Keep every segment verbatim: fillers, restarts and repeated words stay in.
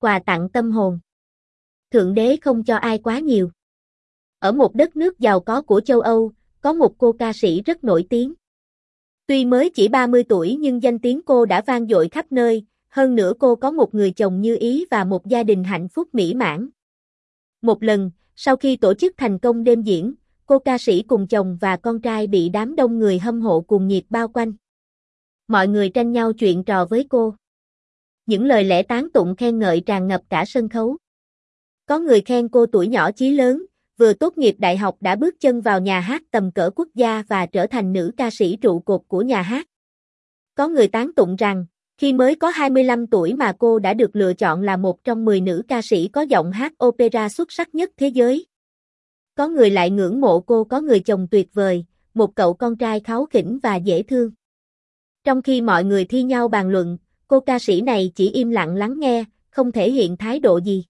quà tặng tâm hồn. Thượng đế không cho ai quá nhiều. Ở một đất nước giàu có của châu Âu, có một cô ca sĩ rất nổi tiếng. Tuy mới chỉ ba mươi tuổi nhưng danh tiếng cô đã vang dội khắp nơi, hơn nữa cô có một người chồng như ý và một gia đình hạnh phúc mỹ mãn. Một lần, sau khi tổ chức thành công đêm diễn, cô ca sĩ cùng chồng và con trai bị đám đông người hâm mộ cuồng nhiệt bao quanh. Mọi người tranh nhau chuyện trò với cô. Những lời lẽ tán tụng khen ngợi tràn ngập cả sân khấu. Có người khen cô tuổi nhỏ chí lớn, vừa tốt nghiệp đại học đã bước chân vào nhà hát tầm cỡ quốc gia và trở thành nữ ca sĩ trụ cột của nhà hát. Có người tán tụng rằng, khi mới có hai mươi lăm tuổi mà cô đã được lựa chọn là một trong mười nữ ca sĩ có giọng hát opera xuất sắc nhất thế giới. Có người lại ngưỡng mộ cô có người chồng tuyệt vời, một cậu con trai kháu khỉnh và dễ thương. Trong khi mọi người thi nhau bàn luận, cô ca sĩ này chỉ im lặng lắng nghe, không thể hiện thái độ gì.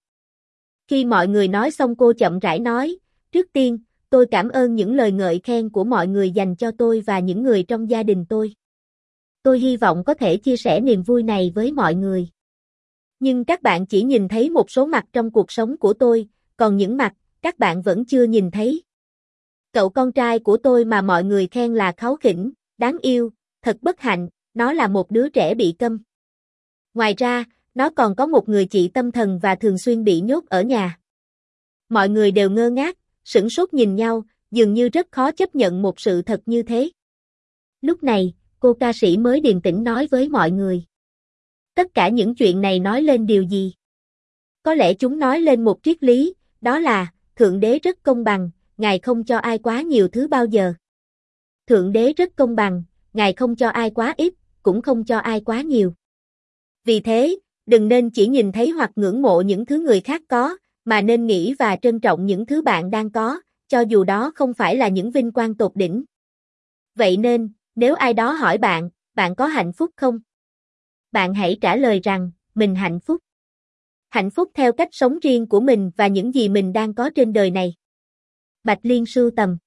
Khi mọi người nói xong cô chậm rãi nói, trước tiên, tôi cảm ơn những lời ngợi khen của mọi người dành cho tôi và những người trong gia đình tôi. Tôi hy vọng có thể chia sẻ niềm vui này với mọi người. Nhưng các bạn chỉ nhìn thấy một số mặt trong cuộc sống của tôi, còn những mặt, các bạn vẫn chưa nhìn thấy. Cậu con trai của tôi mà mọi người khen là kháu khỉnh, đáng yêu, thật bất hạnh, nó là một đứa trẻ bị câm. Ngoài ra, nó còn có một người chị tâm thần và thường xuyên bị nhốt ở nhà. Mọi người đều ngơ ngác, sửng sốt nhìn nhau, dường như rất khó chấp nhận một sự thật như thế. Lúc này, cô ca sĩ mới điềm tĩnh nói với mọi người. Tất cả những chuyện này nói lên điều gì? Có lẽ chúng nói lên một triết lý, đó là, Thượng đế rất công bằng, Ngài không cho ai quá nhiều thứ bao giờ. Thượng đế rất công bằng, Ngài không cho ai quá ít, cũng không cho ai quá nhiều. Vì thế, đừng nên chỉ nhìn thấy hoặc ngưỡng mộ những thứ người khác có, mà nên nghĩ và trân trọng những thứ bạn đang có, cho dù đó không phải là những vinh quang tột đỉnh. Vậy nên, nếu ai đó hỏi bạn, bạn có hạnh phúc không? Bạn hãy trả lời rằng, mình hạnh phúc. Hạnh phúc theo cách sống riêng của mình và những gì mình đang có trên đời này. Bạch Liên sưu tầm